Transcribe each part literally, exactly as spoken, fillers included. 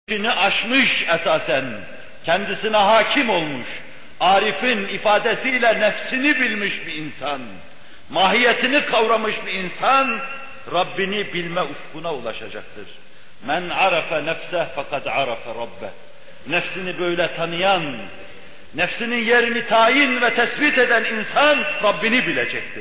Kendini aşmış esasen, kendisine hakim olmuş, Arif'in ifadesiyle nefsini bilmiş bir insan, mahiyetini kavramış bir insan, Rabbini bilme ufkuna ulaşacaktır. Men arafe nefseh fakat arafe rabbe. Nefsini böyle tanıyan, nefsinin yerini tayin ve tespit eden insan Rabbini bilecektir.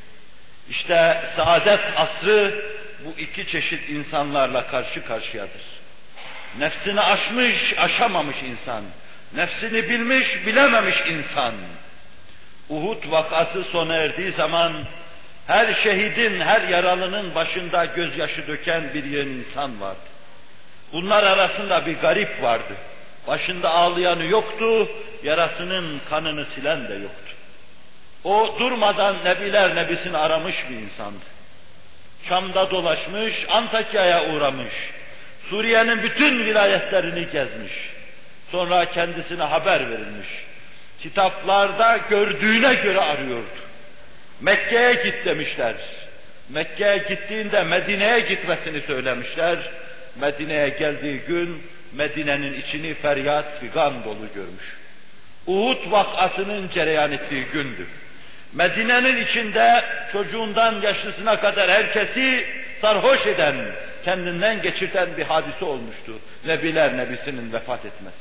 İşte saadet asrı bu iki çeşit insanlarla karşı karşıyadır. Nefsini aşmış, aşamamış insan. Nefsini bilmiş, bilememiş insan. Uhud vakası sona erdiği zaman her şehidin, her yaralının başında gözyaşı döken bir yeni insan vardı. Bunlar arasında bir garip vardı. Başında ağlayanı yoktu, yarasının kanını silen de yoktu. O durmadan Nebiler Nebisini aramış bir insandı. Şam'da dolaşmış, Antakya'ya uğramış. Suriye'nin bütün vilayetlerini gezmiş. Sonra kendisine haber verilmiş. Kitaplarda gördüğüne göre arıyordu. Mekke'ye git demişler. Mekke'ye gittiğinde Medine'ye gitmesini söylemişler. Medine'ye geldiği gün Medine'nin içini feryat, figan dolu görmüş. Uhud vakasının cereyan ettiği gündü. Medine'nin içinde çocuğundan yaşlısına kadar herkesi sarhoş eden, kendinden geçirten bir hadise olmuştu. Nebiler Nebisi'nin vefat etmesi.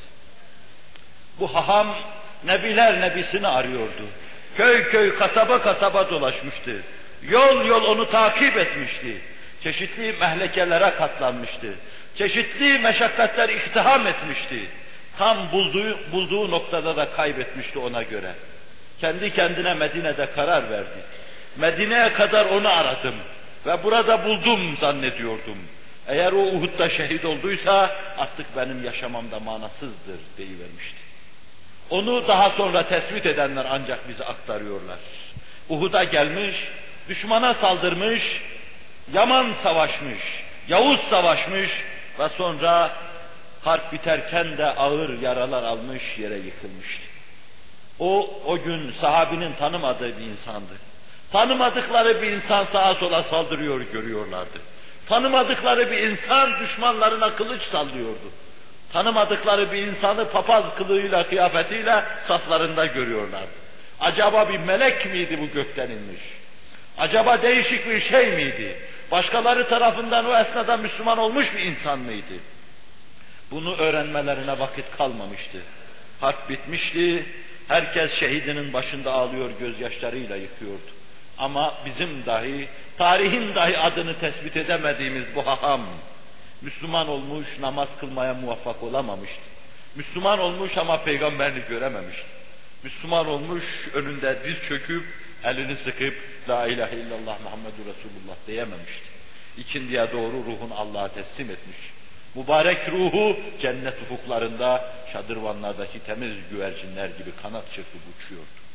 Bu haham Nebiler Nebisi'ni arıyordu. Köy köy, kasaba kasaba dolaşmıştı. Yol yol onu takip etmişti. Çeşitli mehlekelere katlanmıştı. Çeşitli meşakkatler iktiham etmişti. Tam bulduğu, bulduğu noktada da kaybetmişti ona göre. Kendi kendine Medine'de karar verdi. Medine'ye kadar onu aradım ve burada buldum zannediyordum. Eğer o Uhud'da şehit olduysa artık benim yaşamam da manasızdır deyivermişti. Onu daha sonra tespit edenler ancak bize aktarıyorlar. Uhud'a gelmiş, düşmana saldırmış, Yaman savaşmış, Yavuz savaşmış ve sonra harp biterken de ağır yaralar almış, yere yıkılmıştı. O, o gün sahabinin tanımadığı bir insandı. Tanımadıkları bir insan sağa sola saldırıyor görüyorlardı. Tanımadıkları bir insan düşmanlarına kılıç sallıyordu. Tanımadıkları bir insanı papaz kılığıyla, kıyafetiyle saflarında görüyorlardı. Acaba bir melek miydi bu gökten inmiş? Acaba değişik bir şey miydi? Başkaları tarafından o esnada Müslüman olmuş bir insan mıydı? Bunu öğrenmelerine vakit kalmamıştı. Harp bitmişti, herkes şehidinin başında ağlıyor, gözyaşlarıyla yıkıyordu. Ama bizim dahi, tarihin dahi adını tespit edemediğimiz bu haham, Müslüman olmuş, namaz kılmaya muvaffak olamamıştı. Müslüman olmuş ama peygamberini görememişti. Müslüman olmuş, önünde diz çöküp, elini sıkıp, La ilahe illallah Muhammedur Resulullah diyememişti. İkindiye doğru ruhunu Allah'a teslim etmiş. Mübarek ruhu cennet ufuklarında şadırvanlardaki temiz güvercinler gibi kanat çırpıp uçuyordu.